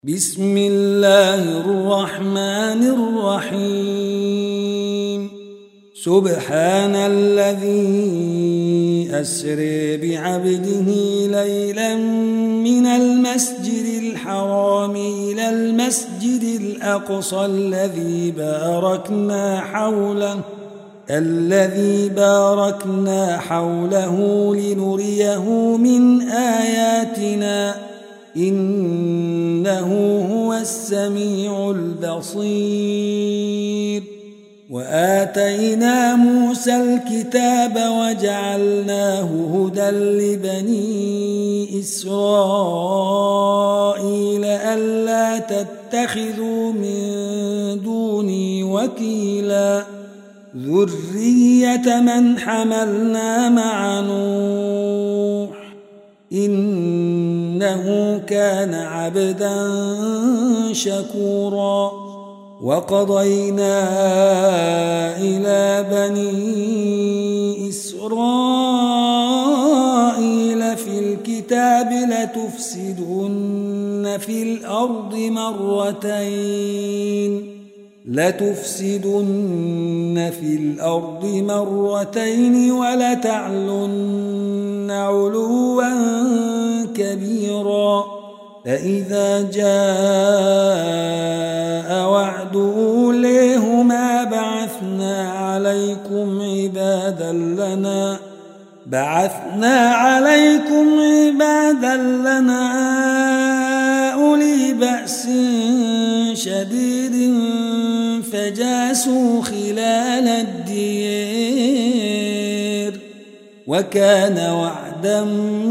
بسم الله الرحمن الرحيم سبحان الذي أسري بعبده ليلا من المسجد الحرام إلى المسجد الأقصى الذي باركنا حوله لنريه من آياتنا إنه هو السميع البصير. وآتينا موسى الكتاب وجعلناه هدى لبني إسرائيل ألا تتخذوا من دوني وكيلا ذرية من حملنا مع نوح إنه كان عبدا شكورا. وقضينا إلى بني إسرائيل في الكتاب لتفسدن في الأرض مرتين ولتعلن علوا كبيرا. فإذا جاء وعد أوليهما بعثنا عليكم عبادا لنا أولي بأس شديد فجاسوا خلال الدير وكان وعدا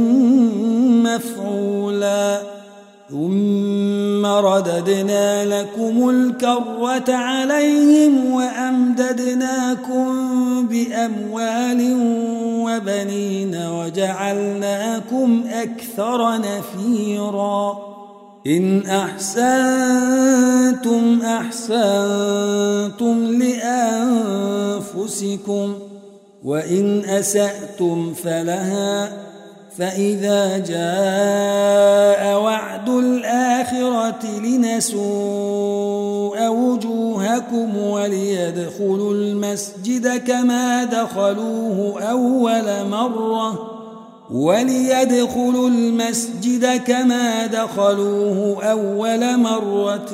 مفعولا. ثم رددنا لكم الكرة عليهم وأمددناكم بأموال وبنين وجعلناكم أكثر نفيرا. إن أحسنتم لأنفسكم وإن أسأتم فلها. فإذا جاء وعد الآخرة لنسوء وجوهكم وليدخلوا المسجد كما دخلوه أول مرة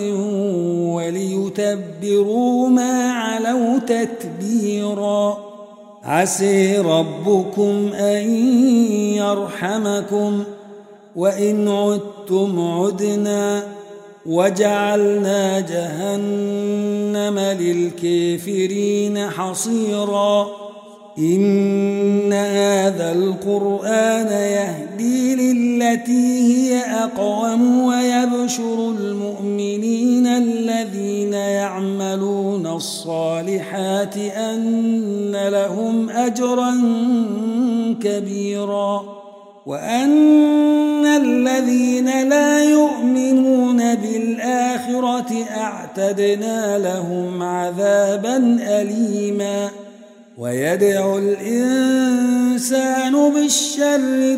وليتبروا ما علوا تتبيرا. عسى ربكم أن يرحمكم وإن عدتم عدنا وجعلنا جهنم للكافرين حصيرا. إن هذا القرآن يهدي للتي هي أقوم ويبشر المؤمنين الذين يعملون الصالحات أن لهم أجرا كبيرا وأن الذين لا يؤمنون بالآخرة أعتدنا لهم عذابا أليما. ويدعو الإنسان بالشر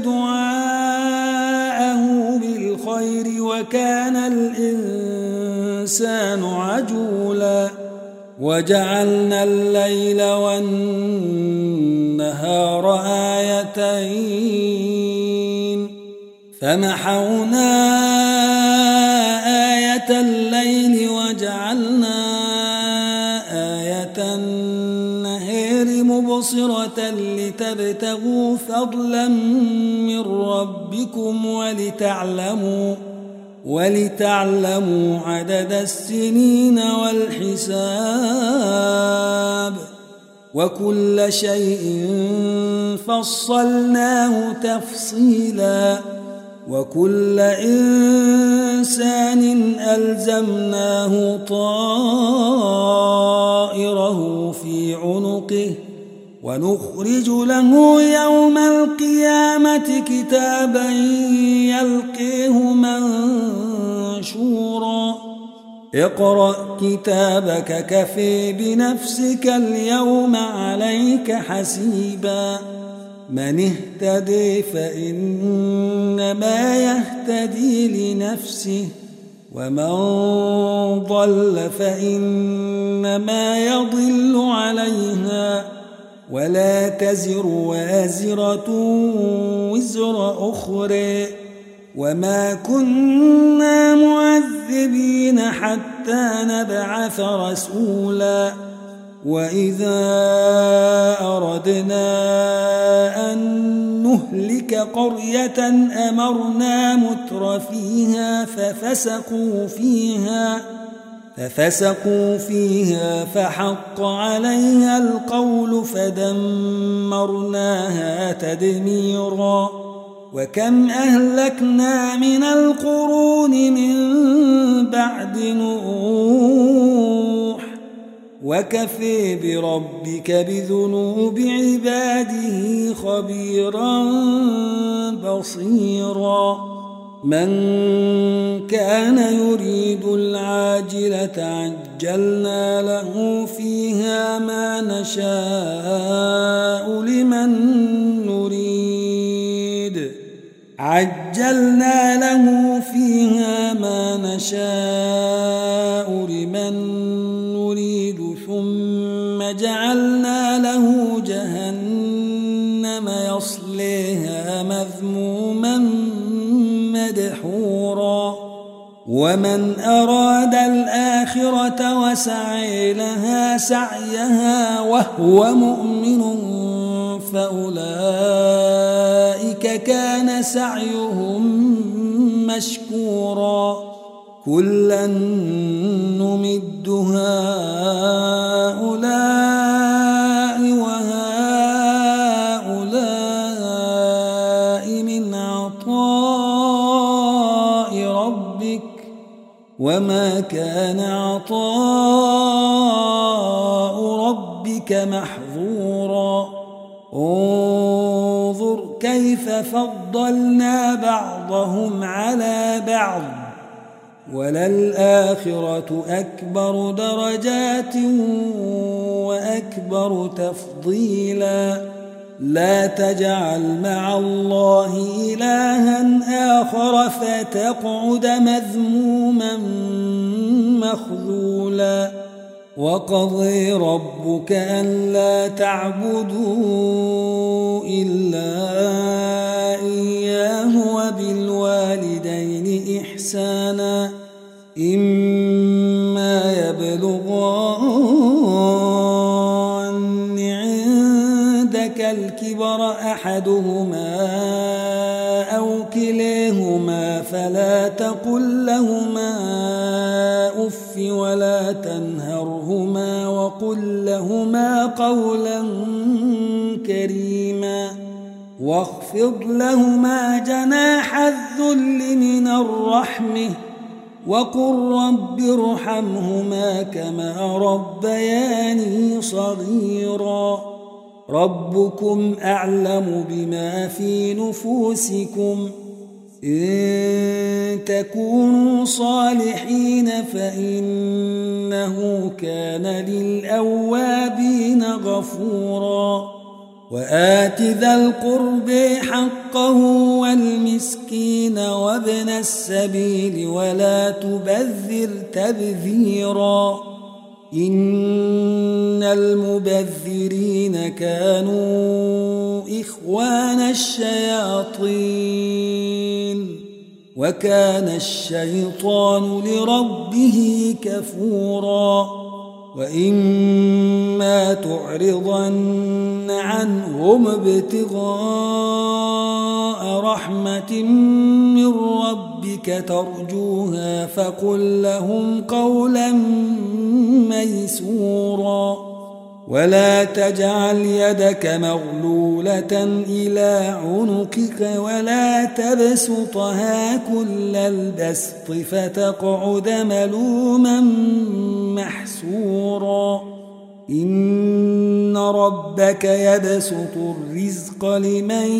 دعاءه بالخير وكان الإنسان عجولا. وجعلنا الليل والنهار آيتين فمحونا آية الليل وجعلنا آية النهار مبصرة لتبتغوا فضلا من ربكم ولتعلموا عدد السنين والحساب وكل شيء فصلناه تفصيلا. وكل إنسان ألزمناه طائره في عنقه ونخرج له يوم القيامة كتابا يلقيه منشورا. اقرأ كتابك كفى بنفسك اليوم عليك حسيبا. من اهتدي فإنما يهتدي لنفسه ومن ضل فإنما يضل عليها ولا تزر وازرة وزر أخرى وما كنا معذبين حتى نبعث رسولا وإذا أردنا أن نهلك قرية أمرنا متر فيها ففسقوا فيها فحق عليها القول فدمرناها تدميرا وكم أهلكنا من القرون من بعد نوح وكفى بربك بذنوب عباده خبيرا بصيرا من كان يريد العاجلة عجلنا له فيها ما نشاء لمن نريد ثم جعلنا له جهنم يصليها مذموما مدحورا ومن أراد الآخرة وسعي لها سعيها وهو مؤمن فأولئك كان سعيهم مشكورا كلا نمد هؤلاء وهؤلاء من عطاء ربك وما كان عطاء ربك محظورا انظر كيف فضلنا بعضهم على بعض وللآخرة أكبر درجات وأكبر تفضيلا لا تجعل مع الله إلها آخر فتقعد مذموما مخذولا وقضي ربك ألا تعبدوا إلا إياه وبالوالدين إحسانا إما يبلغن عندك الكبر أحدهما أو كليهما فلا تقل لهما أف ولا تنهرهما وقل لهما قولا كريما واخفض لهما جناح الذل من الرحمة وقل رب ارحمهما كما ربياني صغيرا ربكم أعلم بما في نفوسكم إن تكونوا صالحين فإنه كان للأوابين غفورا وآت ذا القرب حقه والمسكين وابن السبيل ولا تبذر تبذيرا إن المبذرين كانوا إخوان الشياطين وكان الشيطان لربه كفورا وإما تعرضن عنهم ابتغاء رحمة من ربك ترجوها فقل لهم قولا ميسورا ولا تجعل يدك مغلولة إلى عنقك ولا تبسطها كل البسط فتقعد ملوما محسورا إن ربك يبسط الرزق لمن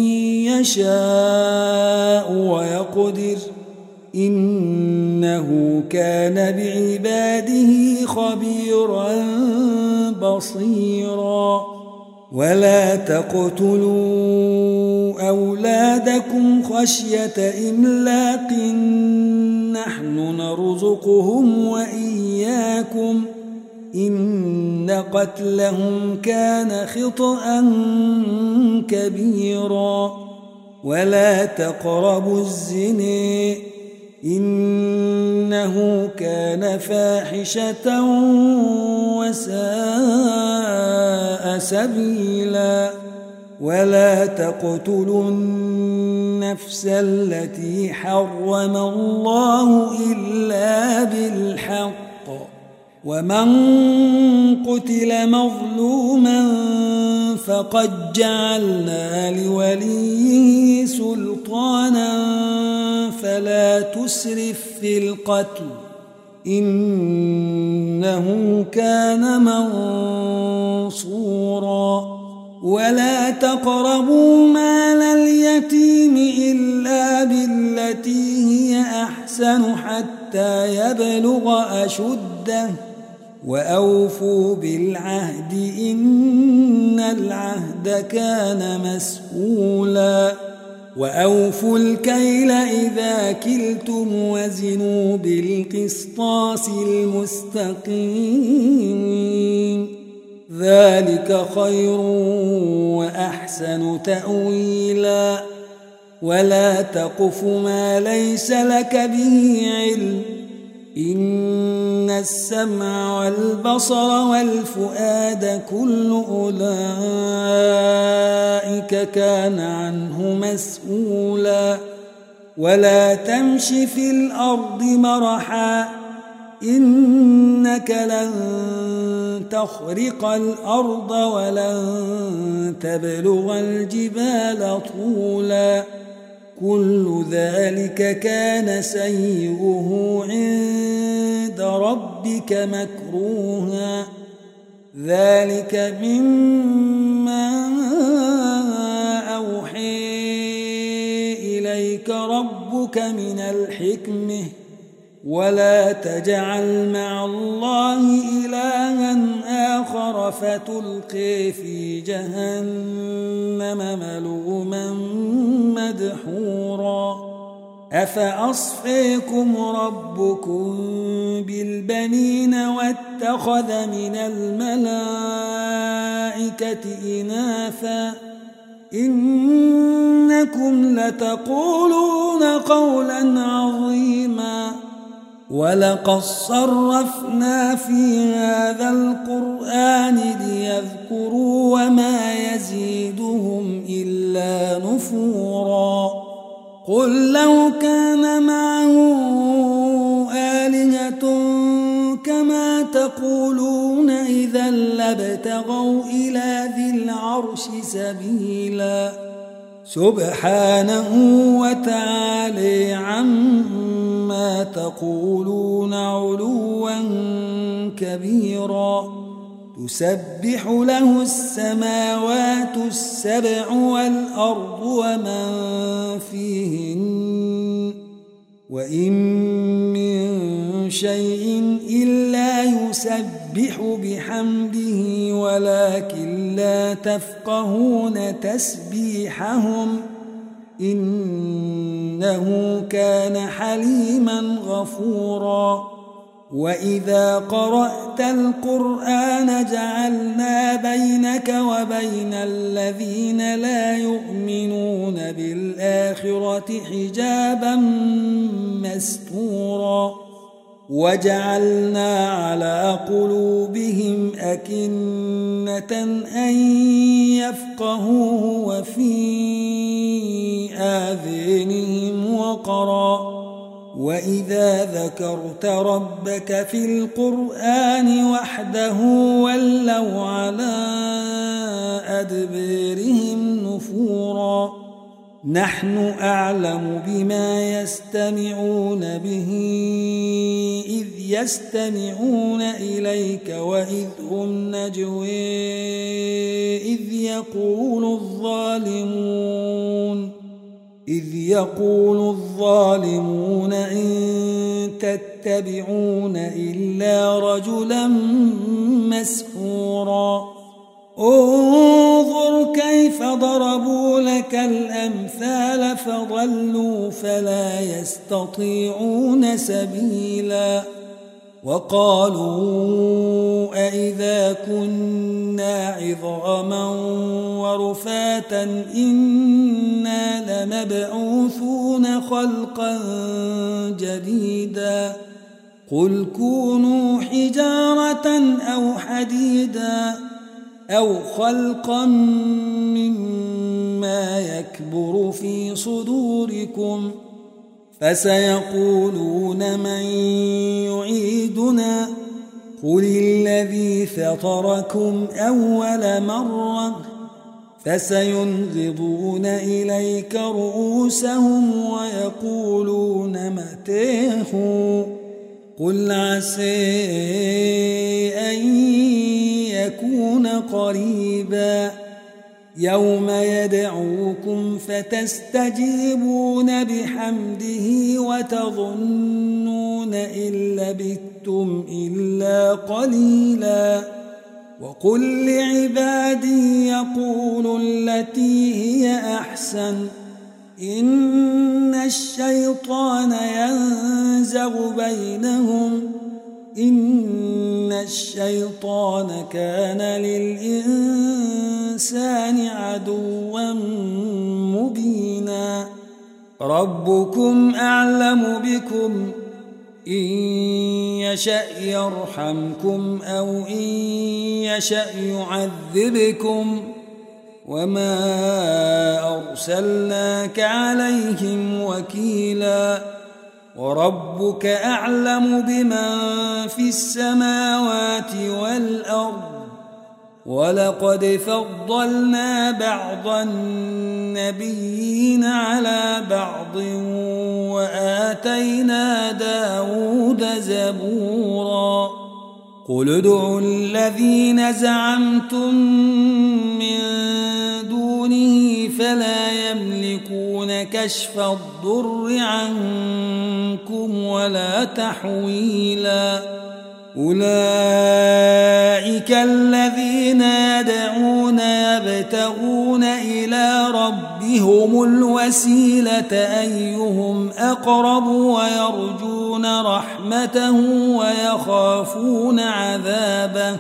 يشاء ويقدر إنه كان بعباده خبيرا بصيرا ولا تقتلوا أولادكم خشية إملاق نحن نرزقهم وإياكم إن قتلهم كان خطأ كبيرا ولا تقربوا الزنا إنه كان فاحشة وساء سبيلا ولا تقتلوا النفس التي حرم الله إلا بالحق ومن قتل مظلوما فقد جعلنا لوليه سلطانا فلا تسرف في القتل إنه كان منصورا ولا تقربوا مال اليتيم إلا بالتي هي أحسن حتى يبلغ أشده وأوفوا بالعهد إن العهد كان مسؤولا وأوفوا الكيل إذا كلتم وزنوا بالقسطاس المستقيم ذلك خير وأحسن تأويلا ولا تقف ما ليس لك به علم إن السمع والبصر والفؤاد كل أولئك كان عنه مسؤولا ولا تمش في الأرض مرحا إنك لن تخرق الأرض ولن تبلغ الجبال طولا كل ذلك كان سيئه عند ربك مكروها ذلك مما أوحي إليك ربك من الحكمة ولا تجعل مع الله إلها آخر فتلقي في جهنم ملوما مدحورا أفأصفيكم ربكم بالبنين واتخذ من الملائكة إناثا إنكم لتقولون قولا عظيما ولقد صرفنا في هذا القرآن ليذكروا وما يزيدهم إلا نفورا قل لو كان معه آلهة كما تقولون إذا لابتغوا إلى ذي العرش سبيلا سبحانه وتعالى عما تقولون علوا كبيرا تسبح له السماوات السبع والأرض ومن فيهن وإن من شيء إلا يسبح بحمده ولكن لا تفقهون تسبيحهم إنه كان حليما غفورا وإذا قرأت القرآن جعلنا بينك وبين الذين لا يؤمنون بالآخرة حجابا مستورا وجعلنا على قلوبهم أكنة أن يفقهوه وفي آذانهم وقرا وإذا ذكرت ربك في القرآن وحده ولوا على أدبارهم نفورا نحن أعلم بما يستمعون به إذ يستمعون إليك وإذ هم نجوى إذ يقول الظالمون إن تتبعون إلا رجلا مسحورا انظر كيف ضربوا لك الأمثال فضلوا فلا يستطيعون سبيلا وقالوا أئذا كنا عظاما ورفاتا إنا لمبعوثون خلقا جديدا قل كونوا حجارة أو حديدا أو خلقا مما يكبر في صدوركم فسيقولون من يعيدنا قل الذي فطركم أول مرة فسينغضون إليك رؤوسهم ويقولون متاه قل عسى أن يكون قريبا يوم يدعوكم فتستجيبون بحمده وتظنون إن لبثتم إلا قليلا وقل لعبادي يقولوا التي هي أحسن إن الشيطان ينزغ بينهم إن الشيطان كان للإنسان عدوا مبينا ربكم أعلم بكم إن يشأ يرحمكم أو إن يشأ يعذبكم وما أرسلناك عليهم وكيلا وربك أعلم بمن في السماوات والأرض ولقد فضلنا بعض النبيين على بعض وآتينا داود زبورا قل ادعوا الذين زعمتم من دونه فلا يملكون كشف الضر عنكم ولا تحويلا أولئك الذين يدعون يبتغون إلى ربهم الوسيلة أيهم أقرب ويرجون رحمته ويخافون عذابه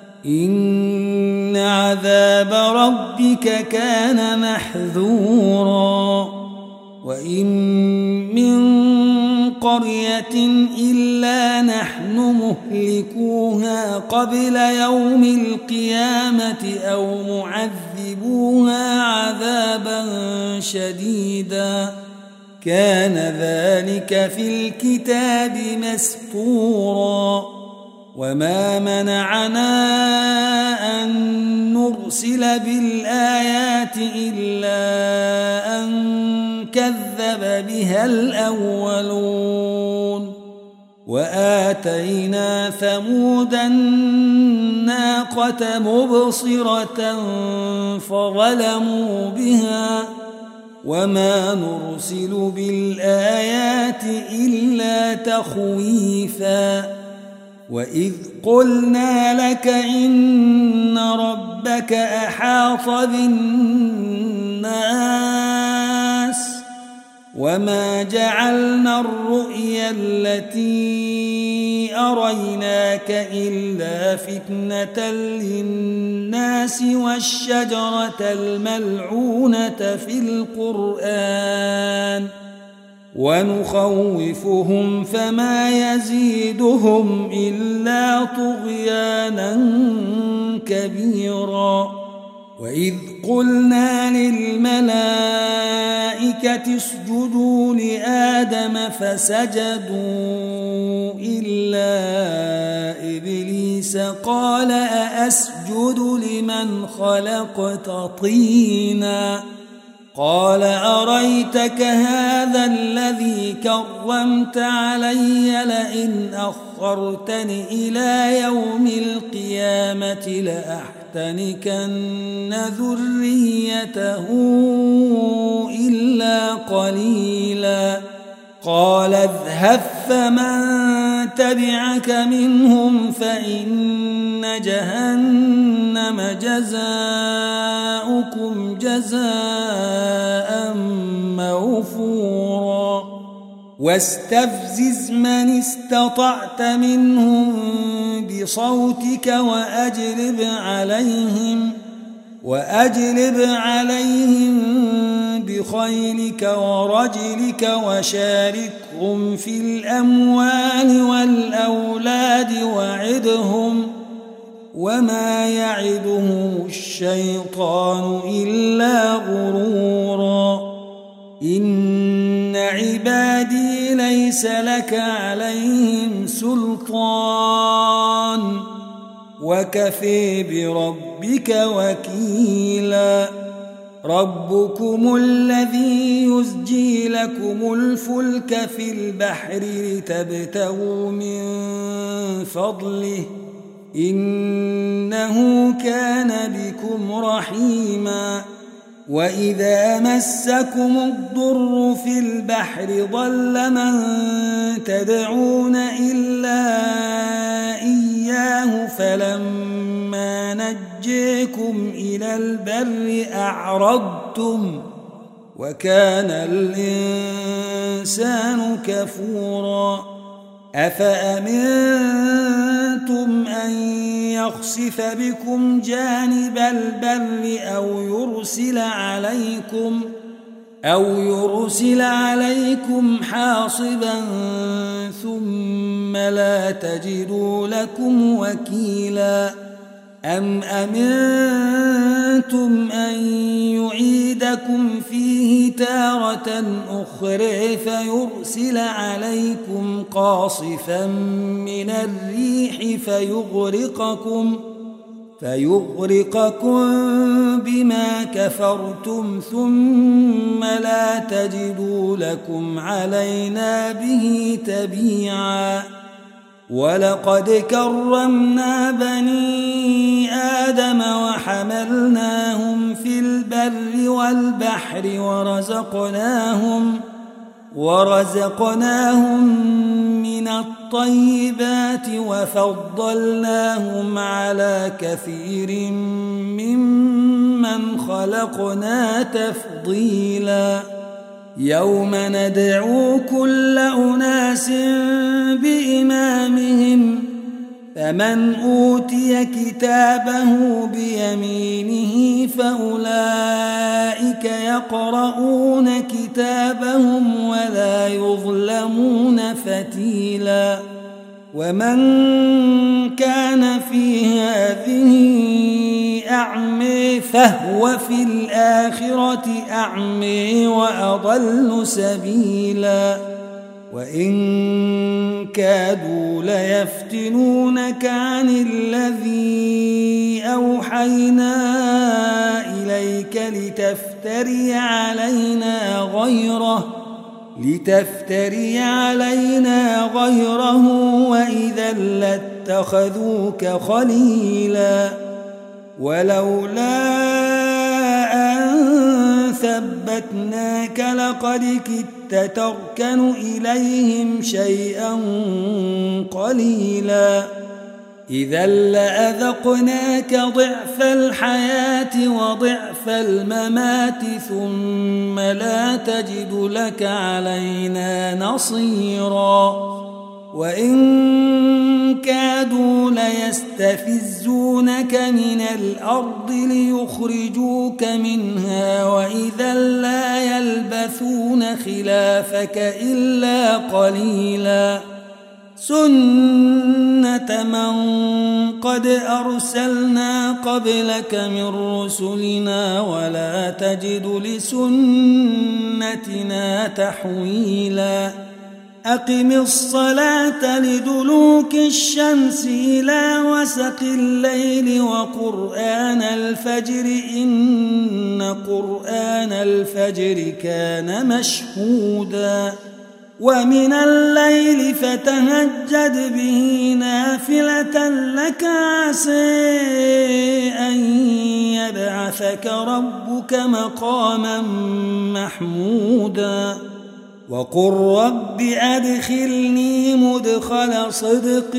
إن عذاب ربك كان محذورا وإن من قرية إلا نحن مهلكوها قبل يوم القيامة أو معذبوها عذابا شديدا كان ذلك في الكتاب مسطورا وما منعنا أن نرسل بالآيات إلا أن كذب بها الأولون وآتينا ثمود الناقة مبصرة فظلموا بها وما نرسل بالآيات إلا تخويفا وإذ قلنا لك إن ربك أحاط بالناس وما جعلنا الرؤيا التي أريناك إلا فتنة للناس والشجرة الملعونة في القرآن ونخوفهم فما يزيدهم إلا طغيانا كبيرا وإذ قلنا للملائكة اسجدوا لآدم فسجدوا إلا إبليس قال أأسجد لمن خلقت طينا قال أريتك هذا الذي كرمت علي لئن أخرتني إلى يوم القيامة لأحتنكن ذريته إلا قليلا قال اذهب فمن تبعك منهم فإن جهنم جزاؤكم جزاء موفورا واستفزز من استطعت منهم بصوتك وأجلب عليهم بخيلك ورجلك وشاركهم في الأموال والأولاد وعدهم وما يعدهم الشيطان إلا غرورا إن عبادي ليس لك عليهم سلطان وكفي بربك وكيلا ربكم الذي يزجي لكم الفلك في البحر لتبتغوا من فضله إنه كان بكم رحيما وإذا مسكم الضر في البحر ضل من تدعون إلا إياه فلما نجيكم إلى البر أعرضتم وكان الإنسان كفورا أفأمنتم أن يخسف بكم جانب البر أو يرسل عليكم حاصبا ثم لا تجدوا لكم وكيلا أم أمنتم أن يعيدكم فيه تارة أخرى فيرسل عليكم قاصفا من الريح فيغرقكم بما كفرتم ثم لا تجدوا لكم علينا به تبيعا ولقد كرمنا بني آدم وحملناهم في البر والبحر ورزقناهم من الطيبات وفضلناهم على كثير ممن خلقنا تفضيلا يوم ندعو كل أناس بإمامهم فمن أوتي كتابه بيمينه فأولئك يقرؤون كتابهم ولا يظلمون فتيلا ومن كان في هذه أعمى فهو في الآخرة أعمى وأضل سبيلا وإن كادوا ليفتنونك عن الذي أوحينا إليك لتفتري علينا غيره وإذا لاتخذوك خليلا ولولا أن ثبتناك لقد كدت تركن إليهم شيئا قليلا إذا لأذقناك ضعف الحياة وضعف الممات ثم لا تجد لك علينا نصيرا وإن كادوا ليستفزونك من الأرض ليخرجوك منها وإذا لا يلبثون خلافك إلا قليلا سنة من قد أرسلنا قبلك من رسلنا ولا تجد لسنتنا تحويلا أقم الصلاة لدلوك الشمس إلى وسق الليل وقرآن الفجر إن قرآن الفجر كان مشهودا ومن الليل فتهجد به نافلة لك عسى أن يبعثك ربك مقاما محمودا وقل رب أدخلني مدخل صدق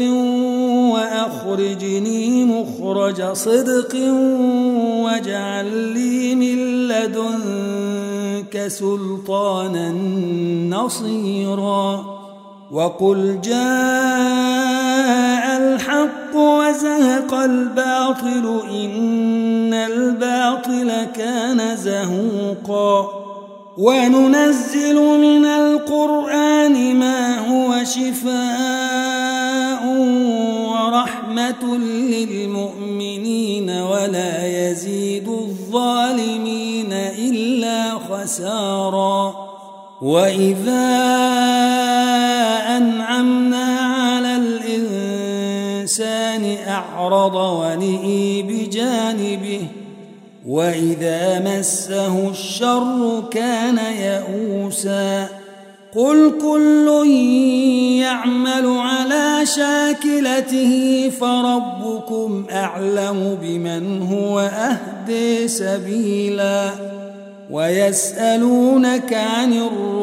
وأخرجني مخرج صدق واجعل لي من لدنك سلطانا نصيرا وقل جاء الحق وزهق الباطل إن الباطل كان زهوقا وننزل من القرآن ما هو شفاء ورحمة للمؤمنين ولا يزيد الظالمين إلا خسارا وإذا أنعمنا على الإنسان أعرض ونئي بجانبه وإذا مسه الشر كان يئوسا قل كل يعمل على شاكلته فربكم أعلم بمن هو أهدي سبيلا ويسألونك عن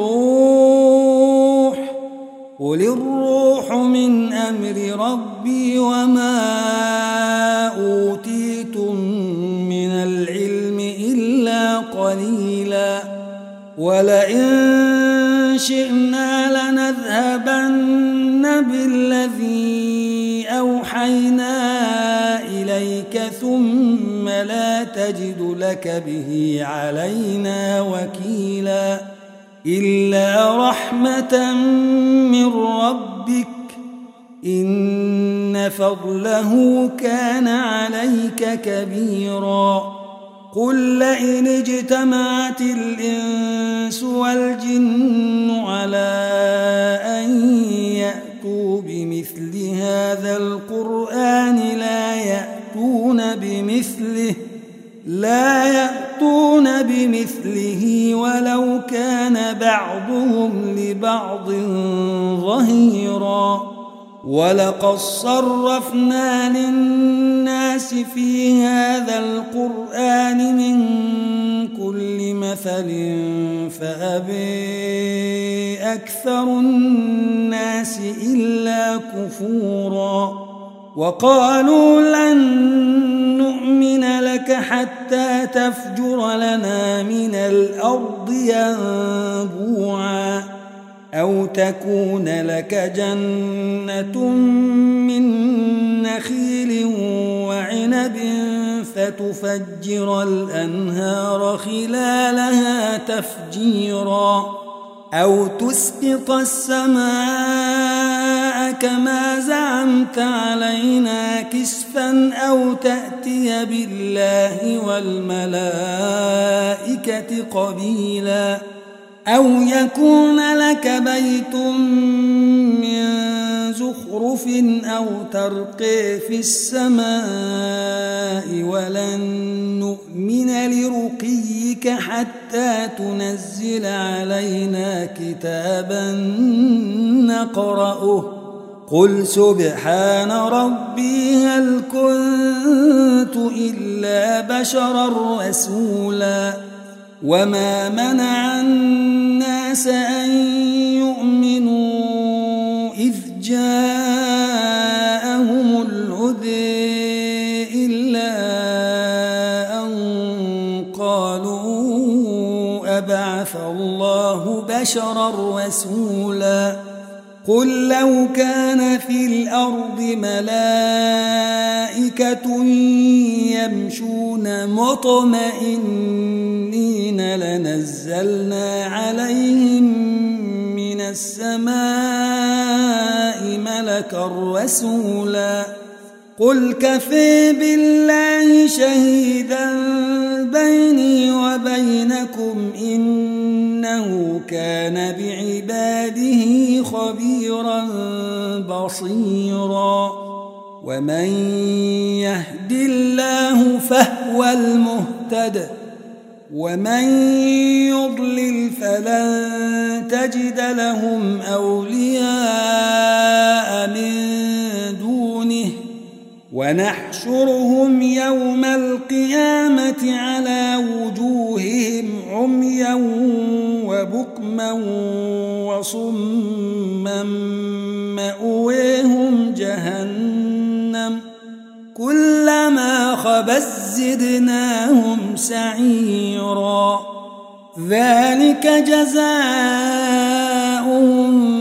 الروح قل الروح من أمر ربي وما أوتيتم من العلم إلا قليلا ولئن شئنا لنذهبن بالذي أوحينا إليك ثم لا تجد لك به علينا وكيلا إلا رحمة من ربك إن فضله كان عليك كبيرا قل لئن اجتمعت الإنس والجن على أن يأتوا بمثل هذا القرآن لا يأتون بمثله ولو كان بعضهم لبعض ظهيرا ولقد صرفنا للناس في هذا القرآن من كل مثل فأبى أكثر الناس إلا كفورا وقالوا لن نؤمن لك حتى تفجر لنا من الأرض ينبوعا أو تكون لك جنة من نخيل وعنب فتفجر الأنهار خلالها تفجيرا أو تسقط السماء كما زعمت علينا كسفا أو تأتي بالله والملائكة قبيلا أو يكون لك بيت من زخرف أو ترقي في السماء ولن نؤمن لرقيك حتى تنزل علينا كتابا نقرأه قل سبحان ربي هل كنت إلا بشرا رسولا وما منع الناس أن يؤمنوا إذ جاءهم الهدى إلا أن قالوا أبعث الله بشرا رسولا قل لو كان في الأرض ملائكة يمشون مطمئنين لنزلنا عليهم من السماء ملكا رسولا قل كفى بالله شهيدا بيني وبينكم إنه كان بعباده خبيرا بصيرا ومن يهد الله فهو المهتد ومن يضلل فلن تجد لهم أولياء من دونه ونحشرهم يوم القيامة على وجوههم عميا وبكما وصما مأويهم جهنم كلما خبت زدناهم سعيرا ذلك جزاؤهم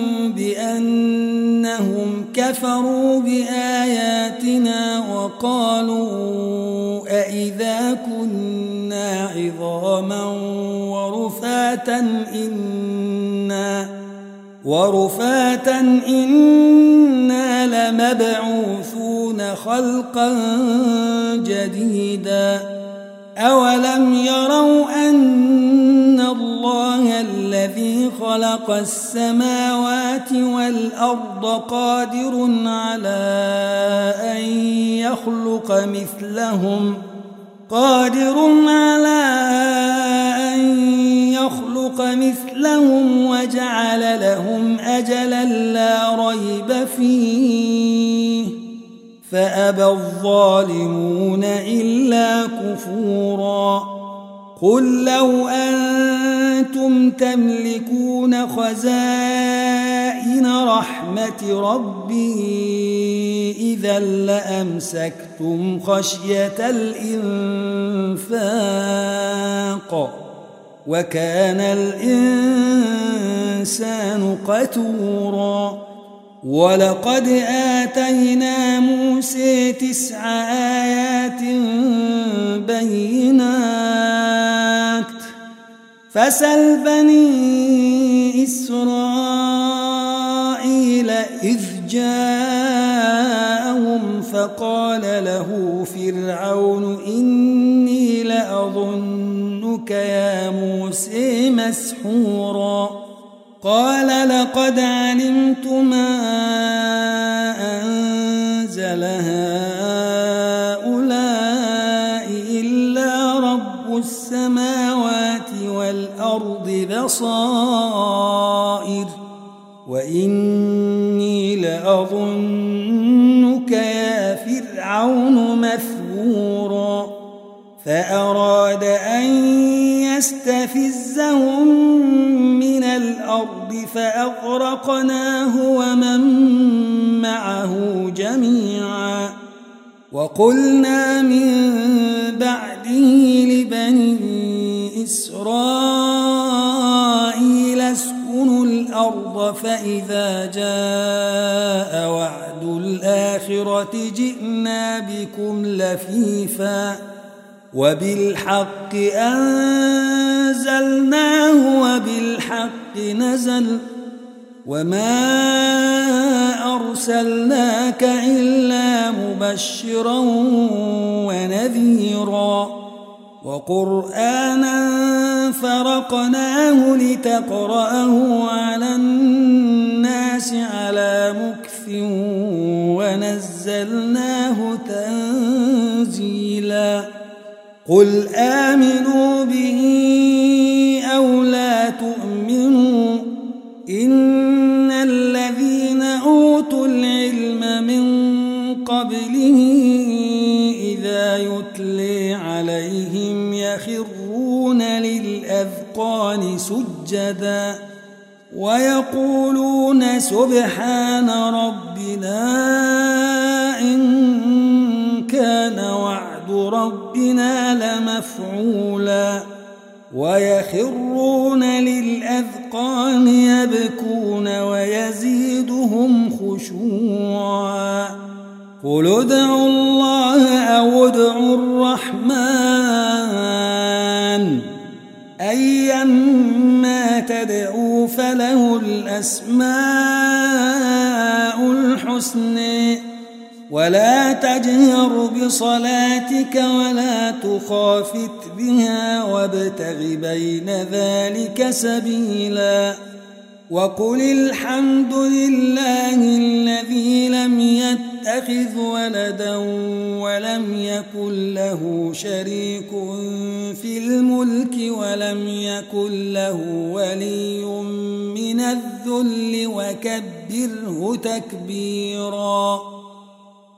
بأنهم كفروا بآياتنا وقالوا أإذا كنا عظاما ورفاتا إنا لمبعوثون خلقا جديدا أولم يروا أن الله الذي خلق السماوات والأرض قادر على أن يخلق مثلهم وجعل لهم أجلا لا ريب فيه فأبى الظالمون إلا كفورا قل لو أنتم تملكون خزائن رحمة ربي إذا لأمسكتم خشية الإنفاق وكان الإنسان قتورا ولقد آتينا موسى 9 آيات بينات فسل بني إسرائيل إذ جاءهم فقال له فرعون إني لأظنك يا موسى مسحورا قال لقد علمت ما أنزل هؤلاء إلا رب السماوات والأرض بصائر وإني لأظنك يا فرعون مثبورا فأراد أن يستفزهم من الأرض فأغرقناه ومن معه جميعا وقلنا من بعده لبني إسرائيل اسكنوا الأرض فإذا جاء وعد الآخرة جئنا بكم لفيفا وبالحق أنزلناه وبالحق نزل وما أرسلناك إلا مبشرا ونذيرا وقرآنا فرقناه لتقرأه على الناس على مكث ونزلناه تنزيلا قل آمنوا به أو لا تؤمنوا إن الذين أوتوا العلم من قبله إذا يتلي عليهم يخرون للأذقان سجدا ويقولون سبحان ربنا إن كان وعد ربنا لمفعولا ويخرون للأذقان يبكون ويزيدهم خشوعا قل ادعوا الله أو ادعوا الرحمن أيما تدعوا فله الأسماء الحسنى ولا تجهر بصلاتك ولا تخافت بها وابتغ بين ذلك سبيلا وقل الحمد لله الذي لم يتخذ ولدا ولم يكن له شريك في الملك ولم يكن له ولي من الذل وكبره تكبيرا